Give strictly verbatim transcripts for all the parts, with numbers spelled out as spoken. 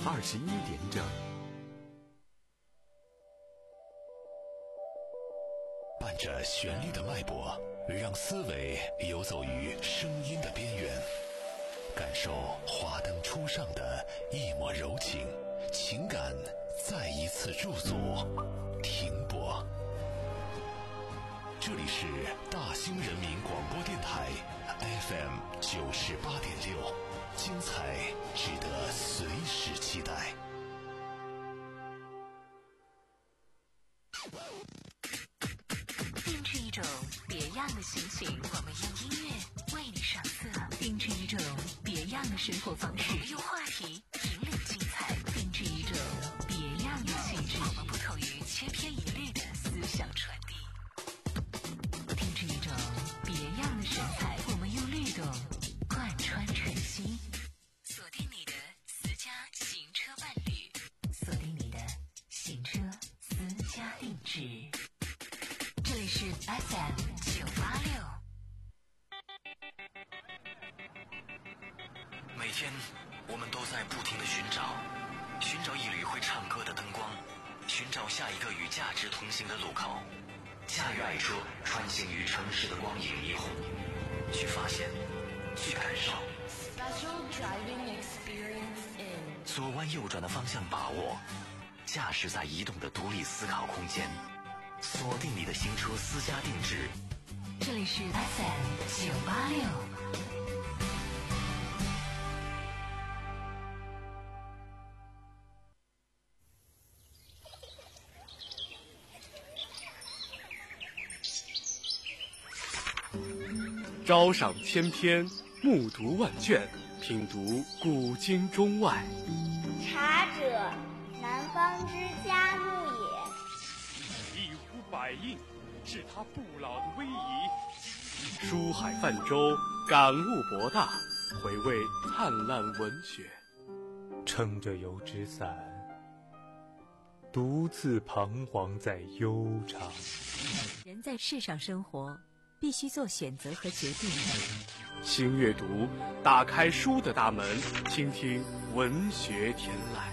二十一点整。 伴着旋律的脉搏，让思维游走于声音的边缘，感受华灯初上的一抹柔情，情感再一次驻足停泊。这里是大兴人民广播电台 F M 九十八点六，精彩值得随时期待。 定制一种别样的心情，我们用音乐为你上色；定制一种别样的生活方式，我们用话题引领精彩；定制一种别样的气质，我们不同于千篇一律的思想传递；定制一种别样的神采，我们用律动贯穿晨曦。锁定你的私家行车伴侣，锁定你的行车私家定制。这里是 F M 九八六。 每天，我们都在不停地寻找，寻找一缕会唱歌的灯光，寻找下一个与价值同行的路口。驾驭爱车，穿行于城市的光影霓虹，去发现，去感受。 Special driving experience in 左弯右转的方向把握，驾驶在移动的独立思考空间。锁定你的行车私家定制， 这里是 F M 九八六。 朝赏千篇，暮读万卷，品读古今中外。 茶者，南方之佳木也。 一呼百应，是他不老的威仪。书海泛舟，感悟博大，回味灿烂文学。 撑着油纸伞，独自彷徨在悠长。 人在世上生活，必须做选择和决定。 新阅读，打开书的大门，倾听文学天籁。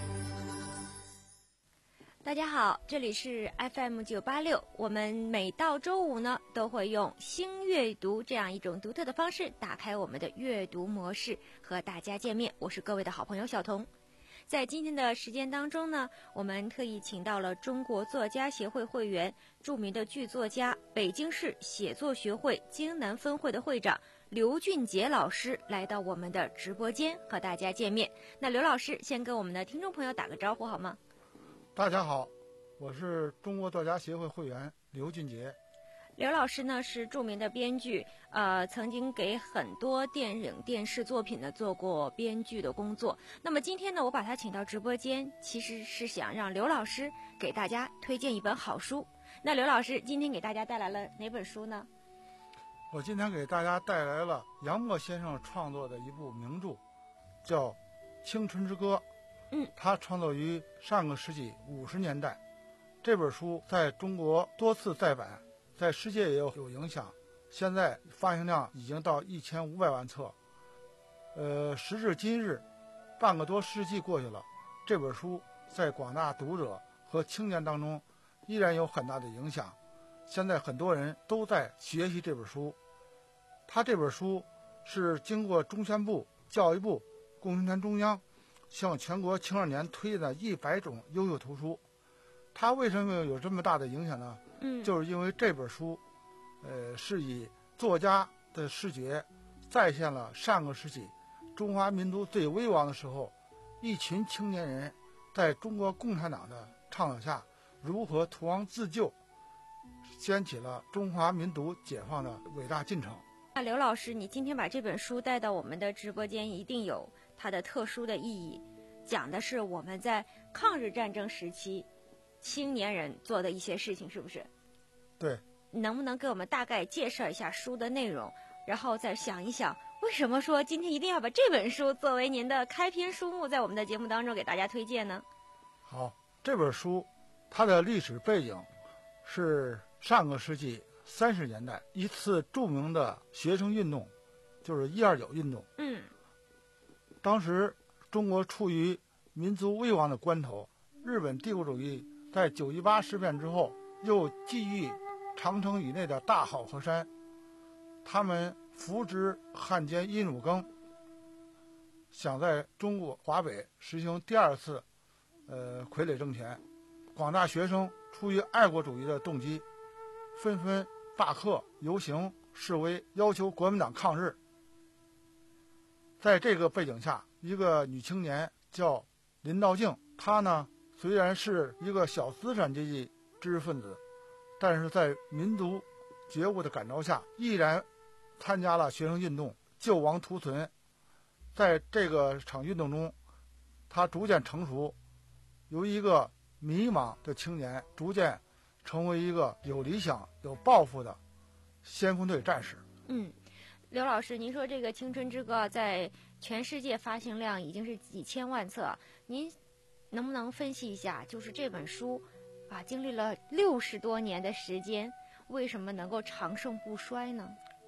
大家好，这里是 F M 九八六，我们每到周五呢，都会用新阅读这样一种独特的方式，打开我们的阅读模式，和大家见面。我是各位的好朋友小彤。在今天的时间当中呢，我们特意请到了中国作家协会会员、著名的剧作家、北京市写作学会京南分会的会长刘俊杰老师来到我们的直播间和大家见面。那刘老师先跟我们的听众朋友打个招呼好吗？ 大家好，我是中国作家协会会员刘俊杰。 刘老师呢是著名的编剧，呃，曾经给很多电影、电视作品呢做过编剧的工作。那么今天呢，我把他请到直播间，其实是想让刘老师给大家推荐一本好书。那刘老师今天给大家带来了哪本书呢？ 我今天给大家带来了杨墨先生创作的一部名著，叫《青春之歌》。 嗯， 它创作于上个世纪五十年代。这本书在中国多次再版，在世界也有有影响，现在发行量已经到一千五百万册。呃，时至今日，半个多世纪过去了，这本书在广大读者和青年当中依然有很大的影响。现在很多人都在学习这本书。他这本书是经过中宣部、教育部、共青团中央向全国青少年推荐的一百种优秀图书。它为什么有这么大的影响呢？ 嗯， 就是因为这本书，呃，是以作家的视觉再现了上个世纪中华民族最危亡的时候，一群青年人在中国共产党的倡导下如何图王自救，掀起了中华民族解放的伟大进程。 那刘老师，你今天把这本书带到我们的直播间，一定有它的特殊的意义，讲的是我们在抗日战争时期青年人做的一些事情，是不是？ 对。 你能不能给我们大概介绍一下书的内容，然后再想一想为什么说今天一定要把这本书作为您的开篇书目在我们的节目当中给大家推荐呢？ 好，这本书它的历史背景是上个世纪三十年代一次著名的学生运动，就是一二九运动。 嗯， 当时中国处于民族危亡的关头，日本帝国主义在九一八事变之后，又觊觎长城以内的大好河山，他们扶植汉奸殷汝耕，想在中国华北实行第二次呃傀儡政权。广大学生出于爱国主义的动机，纷纷罢课、游行、示威，要求国民党抗日。在这个背景下，一个女青年叫林道静，她呢虽然是一个小资产阶级知识分子，但是在民族觉悟的感召下，毅然参加了学生运动，救亡图存。在这个场运动中，她逐渐成熟，由一个迷茫的青年逐渐成为一个有理想、有抱负的先锋队战士。 嗯，刘老师，您说这个《青春之歌》在全世界发行量已经是几千万册，您能不能分析一下，就是这本书啊，经历了六十多年的时间，为什么能够长盛不衰呢？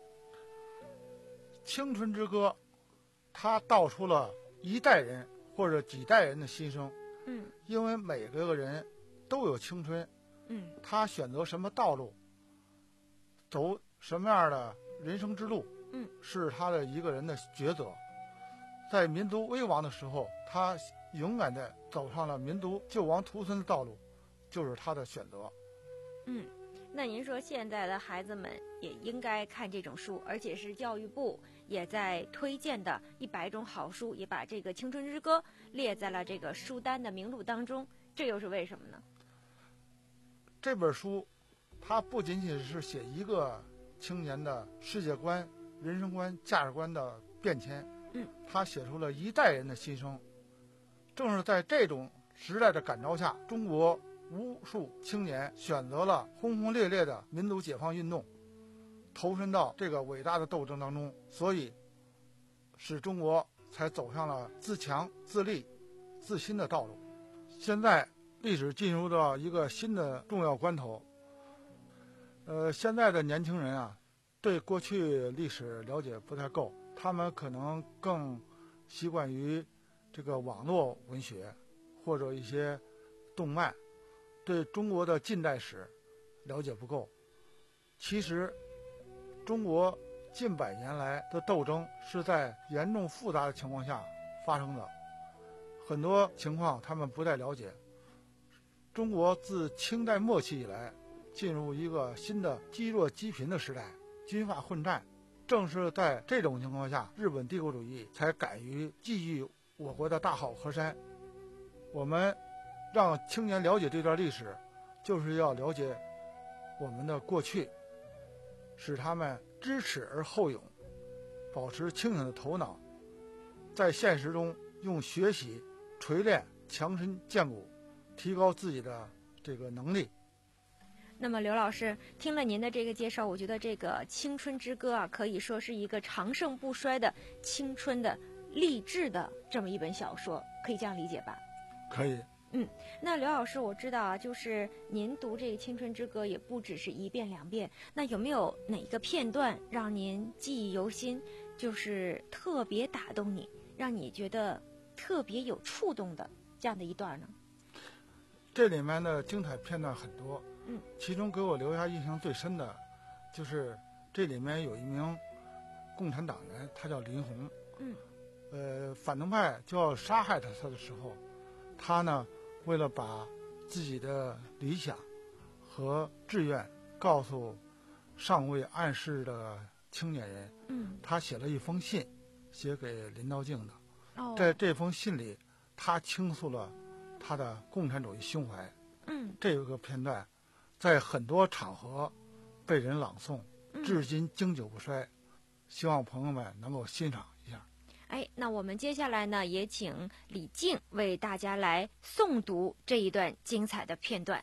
《青春之歌》它道出了一代人或者几代人的心声。 嗯， 因为每个人都有青春， 嗯， 他选择什么道路，走什么样的人生之路， 嗯， 是他的一个人的抉择。在民族危亡的时候，他勇敢地走上了民族救亡图存的道路，就是他的选择。 嗯，那您说现在的孩子们也应该看这种书，而且是教育部也在推荐的一百种好书，也把这个《青春之歌》列在了这个书单的名录当中，这又是为什么呢？ 这本书它不仅仅是写一个青年的世界观、人生观、价值观的变迁， 嗯， 它写出了一代人的心声。正是在这种时代的感召下，中国无数青年选择了轰轰烈烈的民族解放运动，投身到这个伟大的斗争当中，所以使中国才走向了自强、自立、自新的道路。现在历史进入到一个新的重要关头，呃，现在的年轻人啊，对过去历史了解不太够，他们可能更习惯于这个网络文学或者一些动漫，对中国的近代史了解不够。其实中国近百年来的斗争是在严重复杂的情况下发生的，很多情况他们不太了解。中国自清代末期以来进入一个新的积弱积贫的时代，军阀混战。正是在这种情况下，日本帝国主义才敢于觊觎我国的大好河山。我们让青年了解这段历史，就是要了解我们的过去，使他们知耻而后勇，保持清醒的头脑，在现实中用学习锤炼强身健骨，提高自己的这个能力。 那么刘老师听了您的这个介绍，我觉得这个《青春之歌》啊，可以说是一个长盛不衰的青春的励志的这么一本小说，可以这样理解吧？ 可以。 嗯，那刘老师，我知道啊，就是您读这个《青春之歌》也不只是一遍两遍，那有没有哪个片段让您记忆犹新，就是特别打动你，让你觉得特别有触动的这样的一段呢？ 这里面的精彩片段很多， 嗯， 其中给我留下印象最深的，就是这里面有一名共产党员，他叫林红， 嗯， 呃，反动派就要杀害他他的时候，他呢，为了把自己的理想和志愿告诉尚未暗示的青年人， 嗯， 他写了一封信，写给林道静的。 哦， 在这封信里，他倾诉了他的共产主义胸怀。 嗯， 这个片段在很多场合被人朗诵，至今经久不衰。希望朋友们能够欣赏一下。 哎，那我们接下来呢，也请李静为大家来诵读这一段精彩的片段。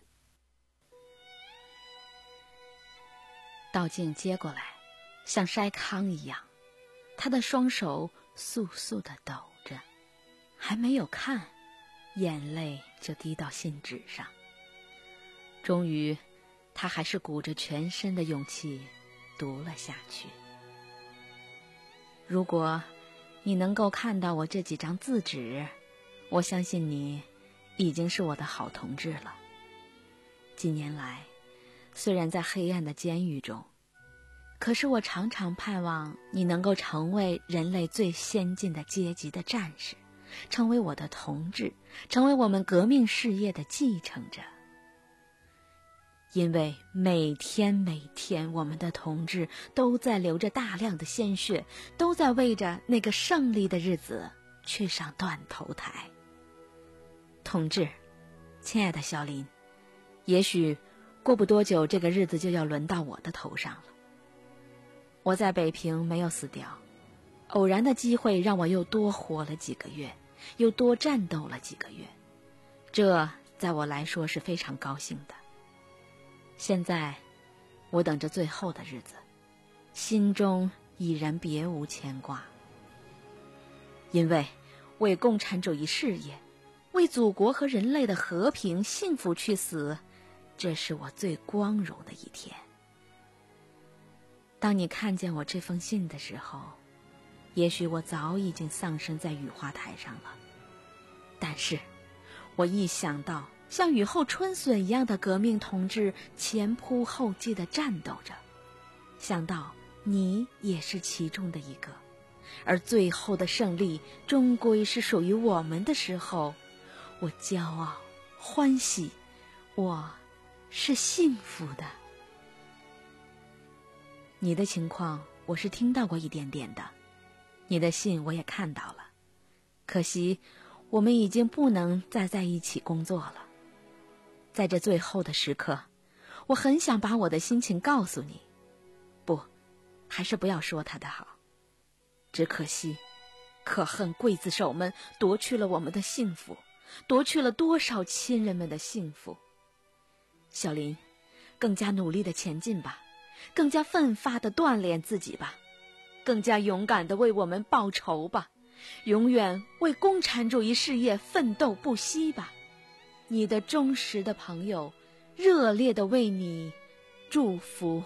道静接过来，像筛糠一样，他的双手簌簌地抖着，还没有看，眼泪就滴到信纸上。终于，他还是鼓着全身的勇气读了下去。如果你能够看到我这几张字纸， 我相信你已经是我的好同志了。几年来，虽然在黑暗的监狱中，可是我常常盼望你能够成为人类最先进的阶级的战士，成为我的同志，成为我们革命事业的继承者。因为每天每天我们的同志都在流着大量的鲜血，都在为着那个胜利的日子去上断头台。同志，亲爱的小林，也许过不多久这个日子就要轮到我的头上了。我在北平没有死掉，偶然的机会让我又多活了几个月，又多战斗了几个月，这在我来说是非常高兴的。现在我等着最后的日子，心中已然别无牵挂。因为为共产主义事业，为祖国和人类的和平幸福去死，这是我最光荣的一天。当你看见我这封信的时候，也许我早已经丧生在雨花台上了，但是我一想到像雨后春笋一样的革命同志前仆后继地战斗着，想到你也是其中的一个，而最后的胜利终归是属于我们的时候，我骄傲欢喜，我是幸福的。你的情况我是听到过一点点的，你的信我也看到了，可惜我们已经不能再在一起工作了。在这最后的时刻，我很想把我的心情告诉你，不，还是不要说他的好。只可惜，可恨刽子手们夺去了我们的幸福，夺去了多少亲人们的幸福。小林，更加努力的前进吧，更加奋发的锻炼自己吧，更加勇敢的为我们报仇吧，永远为共产主义事业奋斗不息吧。你的忠实的朋友，热烈的为你祝福。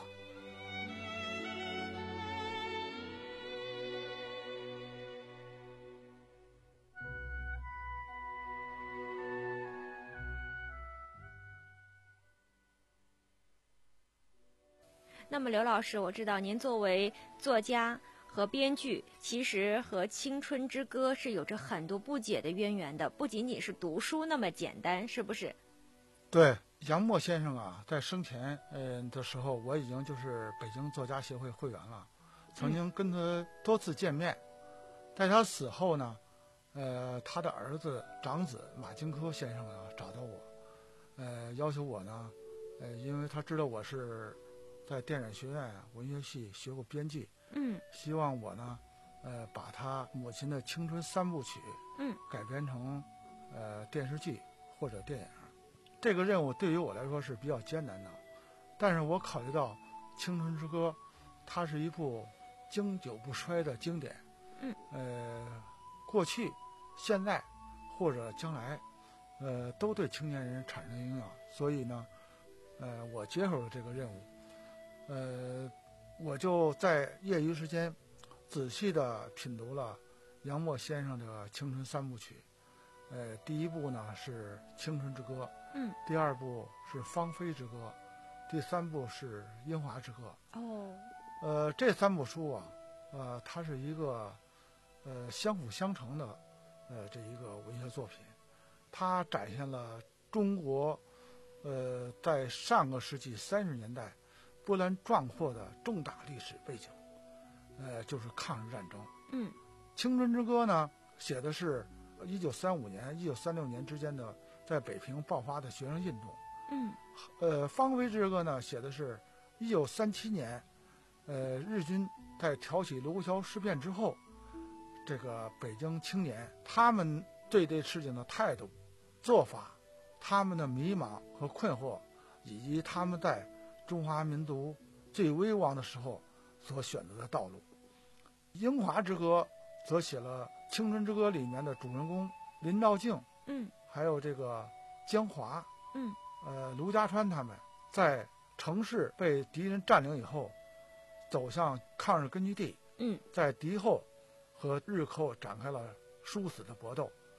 那么刘老师，我知道您作为作家和编剧，其实和《青春之歌》是有着很多不解的渊源的，不仅仅是读书那么简单，是不是？ 对，杨默先生啊，在生前呃的时候，我已经就是北京作家协会会员了，曾经跟他多次见面。嗯、在他死后呢，呃，他的儿子长子马金科先生呢找到我，呃，要求我呢，呃，因为他知道我是在电影学院文学系学过编剧， 嗯， 希望我呢，呃，把他母亲的青春三部曲， 嗯， 改编成呃电视剧或者电影。这个任务对于我来说是比较艰难的，但是我考虑到《青春之歌》，它是一部经久不衰的经典， 嗯， 呃，过去、现在或者将来，呃，都对青年人产生影响，所以呢，呃，我接受了这个任务。呃，我就在业余时间仔细地品读了杨默先生的《青春三部曲》。呃，第一部呢是《青春之歌》， 嗯， 第二部是《芳菲之歌》，第三部是《樱花之歌》。 哦， 呃，这三部书啊，呃，它是一个呃相辅相成的呃这一个文学作品，它展现了中国呃在上个世纪三十年代波澜壮阔的重大历史背景，呃，就是抗日战争。 嗯，《 青春之歌》呢，写的是一九三五年、一九三六年之间的在北平爆发的学生运动。 嗯， 呃，《芳菲之歌》呢，写的是一九三七年，呃，日军在挑起卢沟桥事变之后，这个北京青年他们对这事情的态度、做法，他们的迷茫和困惑，以及他们在中华民族最危亡的时候所选择的道路。《樱花之歌》则写了《青春之歌》里面的主人公林兆静， 嗯， 还有这个江华， 嗯， 呃，卢家川他们在城市被敌人占领以后，走向抗日根据地， 嗯， 在敌后和日寇展开了殊死的搏斗，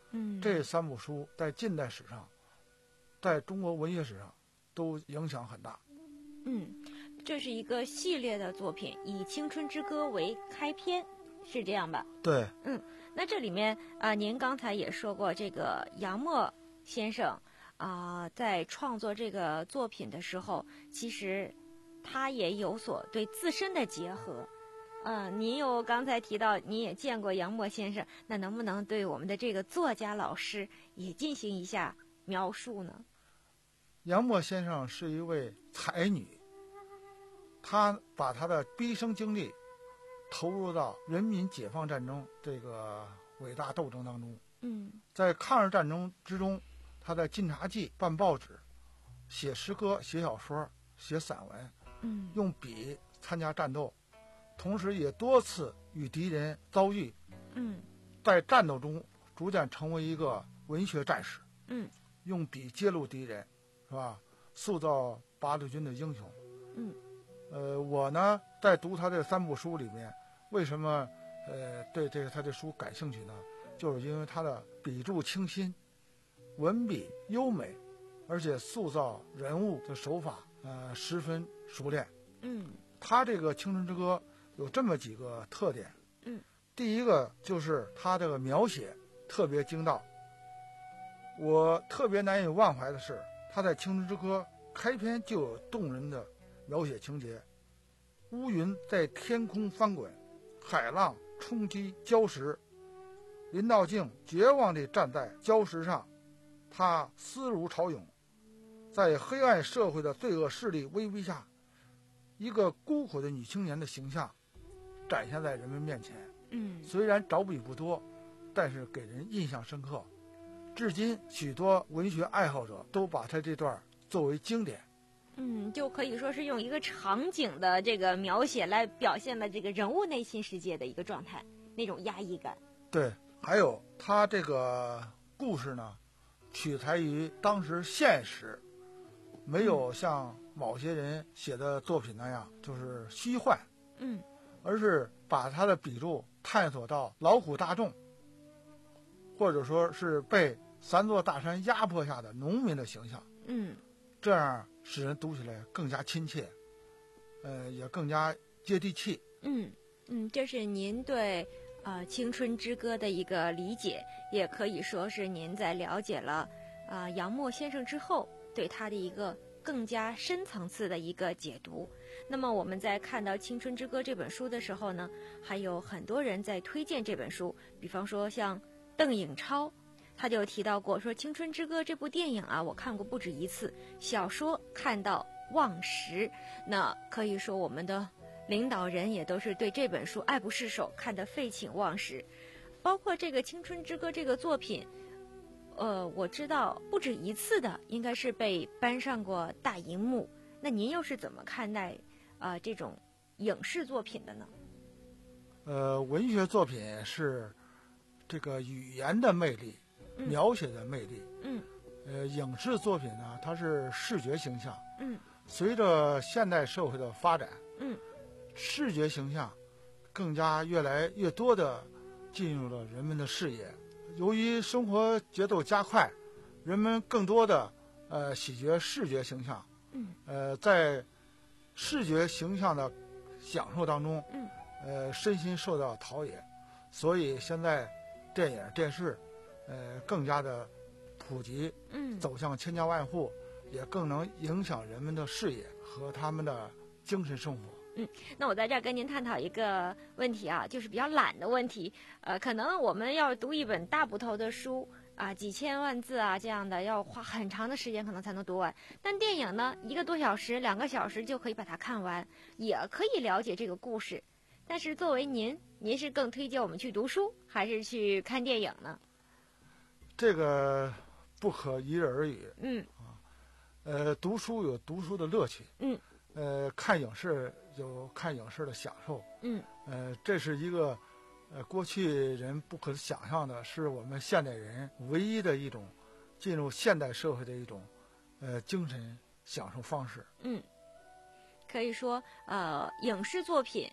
嗯， 这三部书在近代史上，在中国文学史上都影响很大。 嗯，这是一个系列的作品，以《青春之歌》为开篇，是这样吧？ 对。 嗯，那这里面啊、呃，您刚才也说过，这个杨沫先生啊、呃，在创作这个作品的时候，其实他也有所对自身的结合。呃，您有刚才提到您也见过杨沫先生，那能不能对我们的这个作家老师也进行一下描述呢？ 杨沫先生是一位才女，她把她的毕生精力投入到人民解放战争这个伟大斗争当中。 嗯， 在抗日战争之中，她在晋察冀办报纸、写诗歌、写小说、写散文， 嗯， 用笔参加战斗。同时也多次与敌人遭遇， 嗯， 在战斗中逐渐成为一个文学战士， 嗯， 用笔揭露敌人，是吧？塑造八路军的英雄， 嗯， 呃，我呢在读他这三部书里面，为什么呃对这个他的书感兴趣呢？就是因为他的笔触清新，文笔优美，而且塑造人物的手法呃十分熟练， 嗯， 他这个《青春之歌》有这么几个特点， 嗯， 第一个就是他这个描写特别精到。我特别难以忘怀的是，他在《青春之歌》开篇就有动人的描写情节：乌云在天空翻滚，海浪冲击礁石，林道静绝望地站在礁石上，他思如潮涌，在黑暗社会的罪恶势力威逼下，一个孤苦的女青年的形象展现在人们面前。 嗯， 虽然着笔不多，但是给人印象深刻。至今，许多文学爱好者都把他这段作为经典。 嗯，就可以说是用一个场景的这个描写来表现了这个人物内心世界的一个状态，那种压抑感。 对，还有他这个故事呢，取材于当时现实，没有像某些人写的作品那样就是虚幻， 嗯， 而是把他的笔触探索到劳苦大众，或者说是被三座大山压迫下的农民的形象， 嗯， 这样使人读起来更加亲切，呃，也更加接地气。 嗯嗯，这是您对呃《青春之歌》的一个理解，也可以说是您在了解了啊、呃、杨沫先生之后，对他的一个更加深层次的一个解读。那么我们在看到《青春之歌》这本书的时候呢，还有很多人在推荐这本书，比方说像邓颖超，他就提到过说《青春之歌》这部电影啊，我看过不止一次，小说看到忘时。那可以说我们的领导人也都是对这本书爱不释手，看得废寝忘食。包括这个《青春之歌》这个作品，呃，我知道不止一次的应该是被搬上过大荧幕。那您又是怎么看待啊、呃、这种影视作品的呢？ 呃，文学作品是这个语言的魅力， 嗯、 描写的魅力。 嗯。 呃，影视作品呢，它是视觉形象。 嗯。 随着现代社会的发展， 嗯， 视觉形象更加越来越多的进入了人们的视野。由于生活节奏加快，人们更多的呃喜觉视觉形象。 嗯。 呃，在视觉形象的享受当中， 嗯， 呃，身心受到陶冶，所以现在电影、电视，呃，更加的普及， 嗯， 走向千家万户，也更能影响人们的视野和他们的精神生活。 嗯，那我在这儿跟您探讨一个问题啊，就是比较懒的问题。呃，可能我们要读一本大部头的书啊，几千万字啊这样的，要花很长的时间可能才能读完。但电影呢，一个多小时、两个小时就可以把它看完，也可以了解这个故事。但是作为您，您是更推荐我们去读书，还是去看电影呢？ 这个不可一日而语。 嗯。 啊，呃，读书有读书的乐趣。 嗯。 呃，看影视有看影视的享受。 嗯。 呃，这是一个呃过去人不可想象的，是我们现代人唯一的一种进入现代社会的一种呃精神享受方式。 嗯，可以说呃，影视作品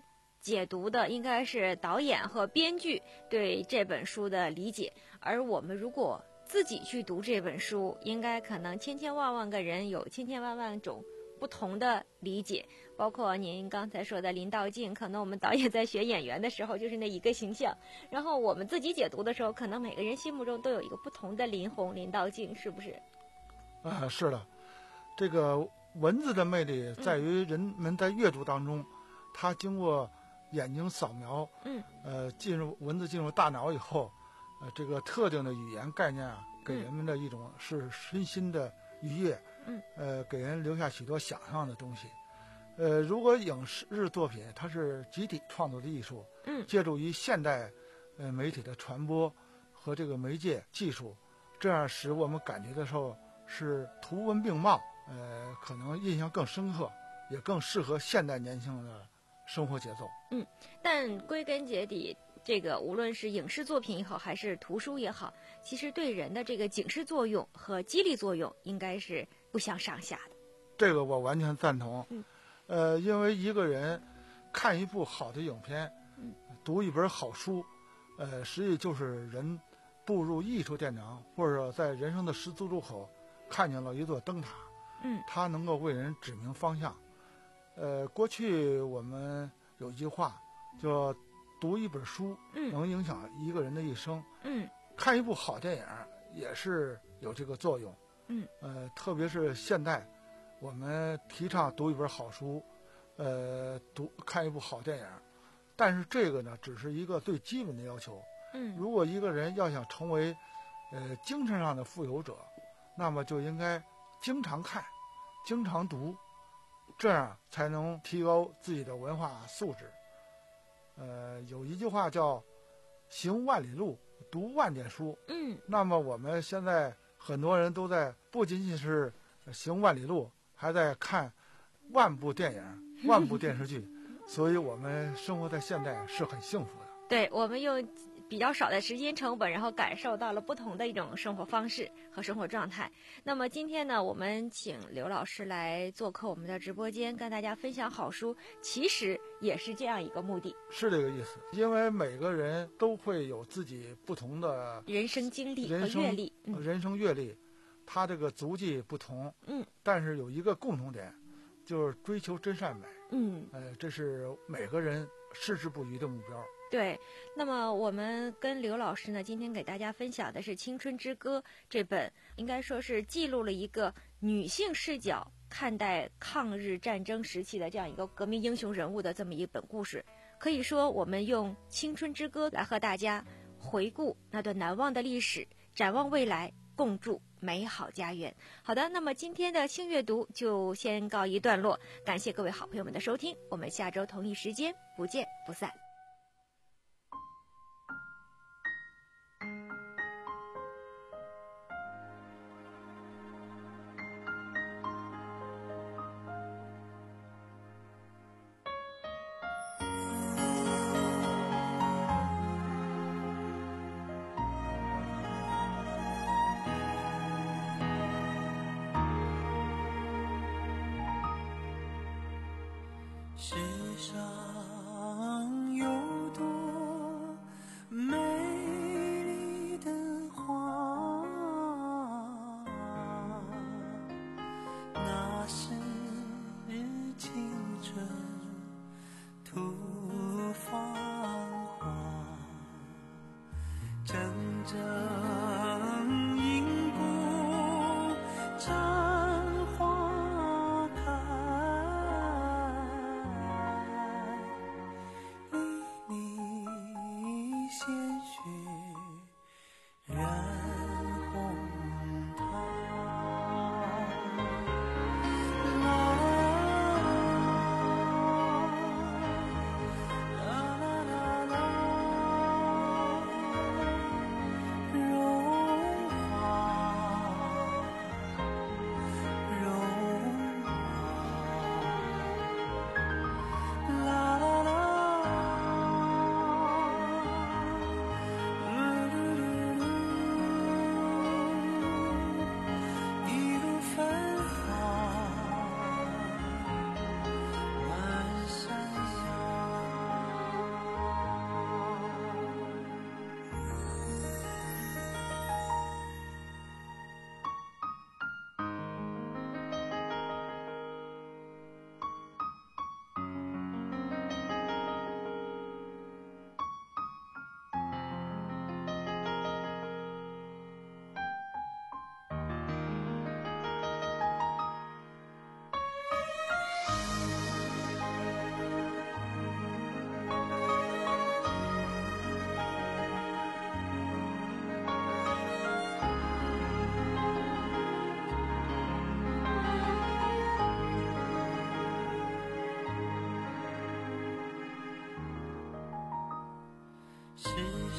解读的应该是导演和编剧对这本书的理解，而我们如果自己去读这本书，应该可能千千万万个人有千千万万种不同的理解，包括您刚才说的林道静，可能我们导演在学演员的时候就是那一个形象，然后我们自己解读的时候，可能每个人心目中都有一个不同的林红、林道静，是不是？ 啊，是的，这个文字的魅力在于人们在阅读当中，嗯、他经过眼睛扫描，嗯，呃，进入文字进入大脑以后，呃，这个特定的语言概念啊，给人们的一种是身心的愉悦，嗯，呃，给人留下许多想象的东西。呃，如果影视作品它是集体创作的艺术，嗯，借助于现代呃媒体的传播和这个媒介技术，这样使我们感觉的时候是图文并茂，呃，可能印象更深刻，也更适合现代年轻人的生活节奏。 嗯，但归根结底，这个无论是影视作品也好，还是图书也好，其实对人的这个警示作用和激励作用应该是不相上下的。 这个我完全赞同。嗯，呃，因为一个人看一部好的影片，嗯，读一本好书，呃，实际就是人步入艺术殿堂，或者在人生的十字路口看见了一座灯塔，嗯，它能够为人指明方向。呃，过去我们有一句话叫读一本书，嗯，能影响一个人的一生，嗯，看一部好电影也是有这个作用，嗯，呃，特别是现代，我们提倡读一本好书，呃，读看一部好电影，但是这个呢，只是一个最基本的要求，嗯，如果一个人要想成为，呃，精神上的富有者，那么就应该经常看，经常读。这样才能提高自己的文化素质。呃，有一句话叫“行万里路，读万卷书”。嗯，那么我们现在很多人都在不仅仅是行万里路，还在看万部电影、万部电视剧，所以我们生活在现代是很幸福的。 对，我们用比较少的时间成本，然后感受到了不同的一种生活方式和生活状态。那么今天呢，我们请刘老师来做客我们的直播间，跟大家分享好书，其实也是这样一个目的。 是这个意思，因为每个人都会有自己不同的人生经历和阅历， 嗯、人生阅历，他这个足迹不同，嗯，但是有一个共同点，就是追求真善美，嗯，呃，这是每个人矢志不渝的目标。 对，那么我们跟刘老师呢，今天给大家分享的是《青春之歌》这本，应该说是记录了一个女性视角看待抗日战争时期的这样一个革命英雄人物的这么一本故事。可以说，我们用《青春之歌》来和大家回顾那段难忘的历史，展望未来，共筑美好家园。好的，那么今天的轻阅读就先告一段落，感谢各位好朋友们的收听，我们下周同一时间不见不散。 世上有多美丽的花，那是青春吐芳华，真正因故绽花开，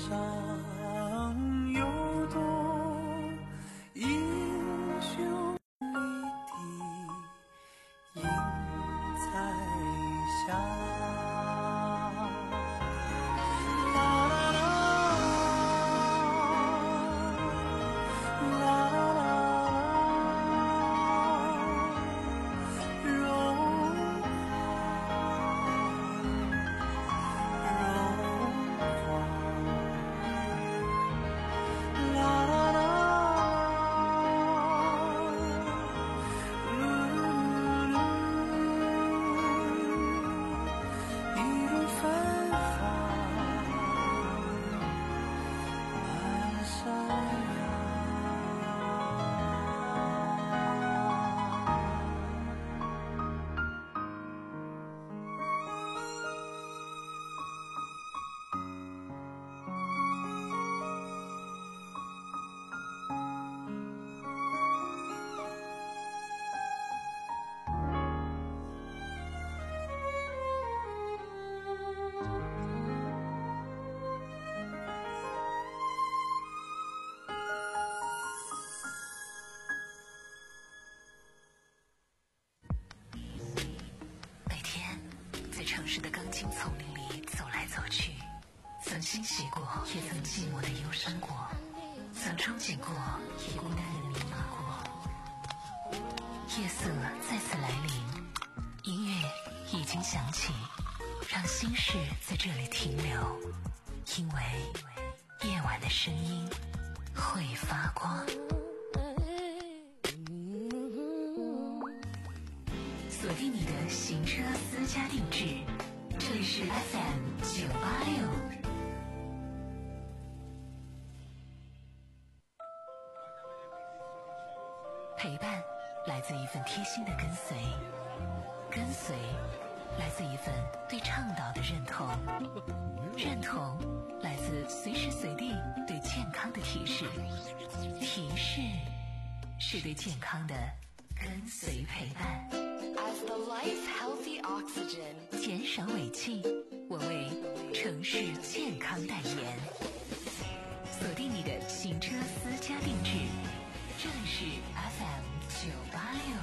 上有多英雄立地映彩霞。 城市的钢筋丛林里走来走去，曾欣喜过，也曾寂寞的忧伤过，曾憧憬过，也孤单的迷茫过。夜色再次来临，音乐已经响起，让心事在这里停留，因为夜晚的声音会发光。锁定你的行车私家定制，这里是 F M 九八六。陪伴来自一份贴心的跟随，跟随来自一份对倡导的认同，认同来自随时随地对健康的提示，提示是对健康的跟随陪伴。 As the life healthy oxygen， 减少尾气，我为城市健康代言。锁定你的行车私家定制，这里是 F M 九八六。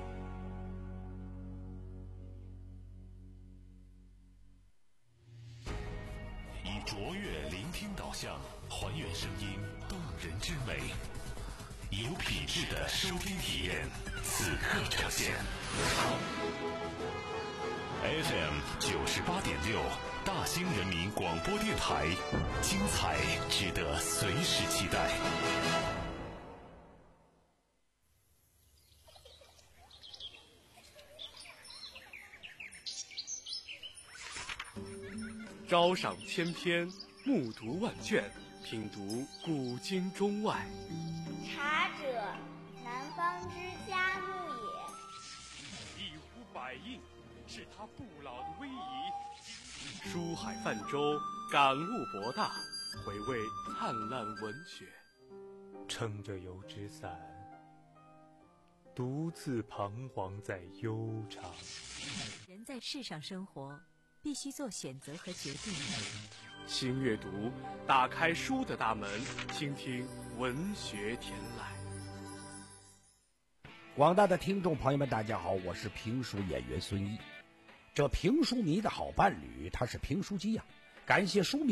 以卓越聆听导向，还原声音动人之美，有品质的收听体验，此刻呈现。F M 九十八点六，大兴人民广播电台，精彩值得随时期待。 朝赏千篇，暮读万卷，品读古今中外。 茶者，南方之嘉木也。 一呼百应，是他不老的威仪。书海泛舟，感悟博大，回味灿烂文学。 撑着油纸伞，独自彷徨在悠长。 人在世上生活，必须做选择和决定。 新阅读，打开书的大门，倾听文学天籁。 广大的听众朋友们，大家好，我是评书演员孙一。这评书迷的好伴侣，他是评书机呀、啊。感谢书迷